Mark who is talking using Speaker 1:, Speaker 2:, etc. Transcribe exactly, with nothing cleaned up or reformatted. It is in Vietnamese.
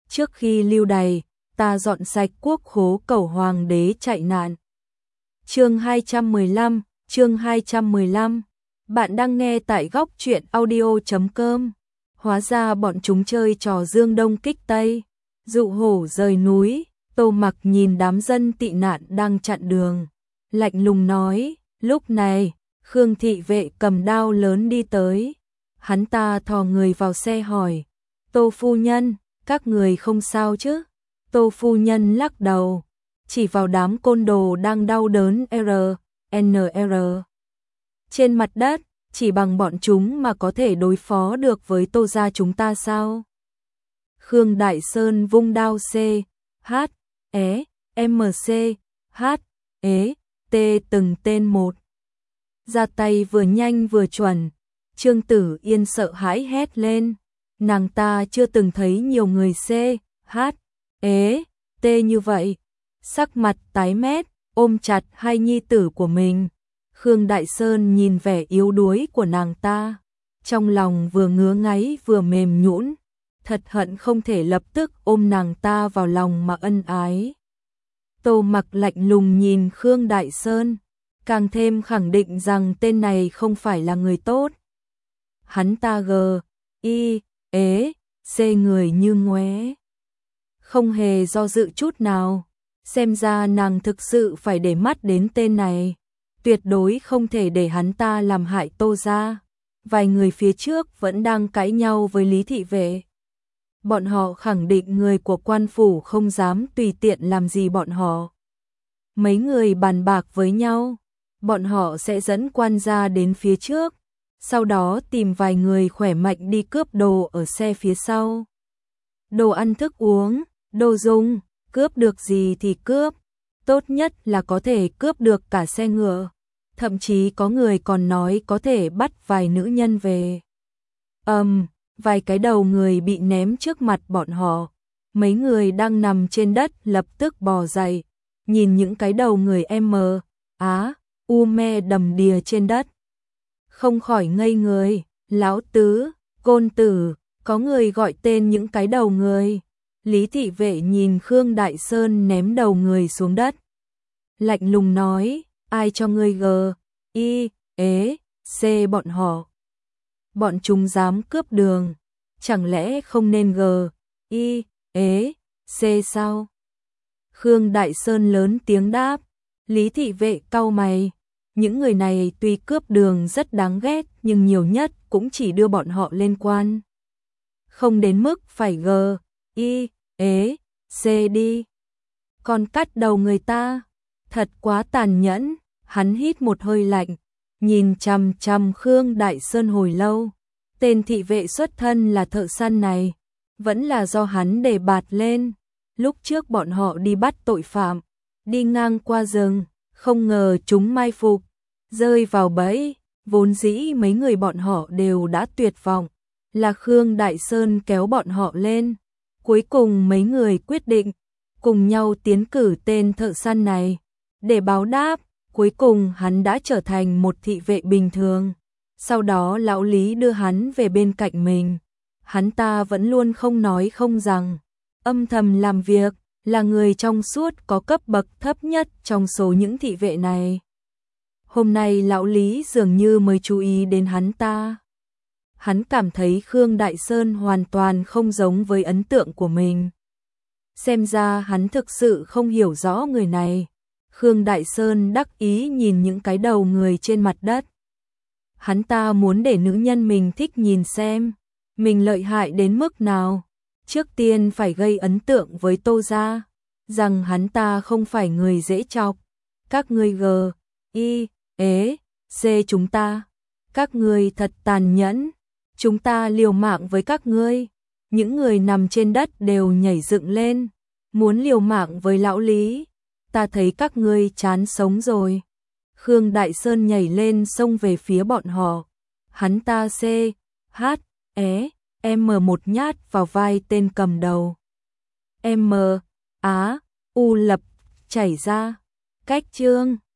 Speaker 1: trước khi lưu đày, ta dọn sạch quốc khố cầu hoàng đế chạy nạn. Chương hai trăm mười lăm, chương hai trăm mười lăm. Bạn đang nghe tại góc truyện audio chấm com. Hóa ra bọn chúng chơi trò dương đông kích tây, dụ hổ rời núi. Tô Mặc nhìn đám dân tị nạn đang chặn đường, lạnh lùng nói. Lúc này, Khương thị vệ cầm đao lớn đi tới. Hắn ta thò người vào xe hỏi, Tô phu nhân, các người không sao chứ? Tô phu nhân lắc đầu, chỉ vào đám côn đồ đang đau đớn R, N R trên mặt đất, chỉ bằng bọn chúng mà có thể đối phó được với Tô gia chúng ta sao? Khương Đại Sơn vung đao C, H, E, M C, H, E, T từng tên một. Ra tay vừa nhanh vừa chuẩn. Trương Tử Yên sợ hãi hét lên. Nàng ta chưa từng thấy nhiều người C, H, E, T như vậy. Sắc mặt tái mét, ôm chặt hai nhi tử của mình. Khương Đại Sơn nhìn vẻ yếu đuối của nàng ta, trong lòng vừa ngứa ngáy vừa mềm nhũn, thật hận không thể lập tức ôm nàng ta vào lòng mà ân ái. Tô Mặc lạnh lùng nhìn Khương Đại Sơn, càng thêm khẳng định rằng tên này không phải là người tốt. Hắn ta g, i, ế, c người như ngoé, không hề do dự chút nào. Xem ra nàng thực sự phải để mắt đến tên này, tuyệt đối không thể để hắn ta làm hại Tô gia. Vài người phía trước vẫn đang cãi nhau với Lý thị vệ. Bọn họ khẳng định người của quan phủ không dám tùy tiện làm gì bọn họ. Mấy người bàn bạc với nhau, bọn họ sẽ dẫn quan gia đến phía trước, sau đó tìm vài người khỏe mạnh đi cướp đồ ở xe phía sau. Đồ ăn thức uống, đồ dùng, cướp được gì thì cướp, tốt nhất là có thể cướp được cả xe ngựa, thậm chí có người còn nói có thể bắt vài nữ nhân về. Ầm, um, vài cái đầu người bị ném trước mặt bọn họ, mấy người đang nằm trên đất lập tức bò dậy, nhìn những cái đầu người M, Á, U me đầm đìa trên đất. Không khỏi ngây người, lão tứ, côn tử, có người gọi tên những cái đầu người. Lý thị vệ nhìn Khương Đại Sơn ném đầu người xuống đất, lạnh lùng nói, ai cho ngươi g, i, ế, c bọn họ. Bọn chúng dám cướp đường, chẳng lẽ không nên g, i, ế, c sao? Khương Đại Sơn lớn tiếng đáp. Lý thị vệ cau mày, những người này tuy cướp đường rất đáng ghét nhưng nhiều nhất cũng chỉ đưa bọn họ lên quan, không đến mức phải g, i, ế, c đi. Còn cắt đầu người ta, thật quá tàn nhẫn. Hắn hít một hơi lạnh, nhìn chằm chằm Khương Đại Sơn hồi lâu. Tên thị vệ xuất thân là thợ săn này, vẫn là do hắn đề bạt lên. Lúc trước bọn họ đi bắt tội phạm, đi ngang qua rừng, không ngờ chúng mai phục, rơi vào bẫy. Vốn dĩ mấy người bọn họ đều đã tuyệt vọng, là Khương Đại Sơn kéo bọn họ lên. Cuối cùng mấy người quyết định cùng nhau tiến cử tên thợ săn này để báo đáp. Cuối cùng hắn đã trở thành một thị vệ bình thường. Sau đó lão Lý đưa hắn về bên cạnh mình. Hắn ta vẫn luôn không nói không rằng, âm thầm làm việc, là người trong suốt có cấp bậc thấp nhất trong số những thị vệ này. Hôm nay lão Lý dường như mới chú ý đến hắn ta. Hắn cảm thấy Khương Đại Sơn hoàn toàn không giống với ấn tượng của mình. Xem ra hắn thực sự không hiểu rõ người này. Khương Đại Sơn đắc ý nhìn những cái đầu người trên mặt đất. Hắn ta muốn để nữ nhân mình thích nhìn xem mình lợi hại đến mức nào. Trước tiên phải gây ấn tượng với Tô gia, rằng hắn ta không phải người dễ chọc. Các ngươi g, i, ế, c chúng ta, các ngươi thật tàn nhẫn, chúng ta liều mạng với các ngươi. Những người nằm trên đất đều nhảy dựng lên, muốn liều mạng với lão Lý. Ta thấy các ngươi chán sống rồi. Khương Đại Sơn nhảy lên xông về phía bọn họ. Hắn ta C, H, E, M một nhát vào vai tên cầm đầu. M, Á, U lập chảy ra. Cách chương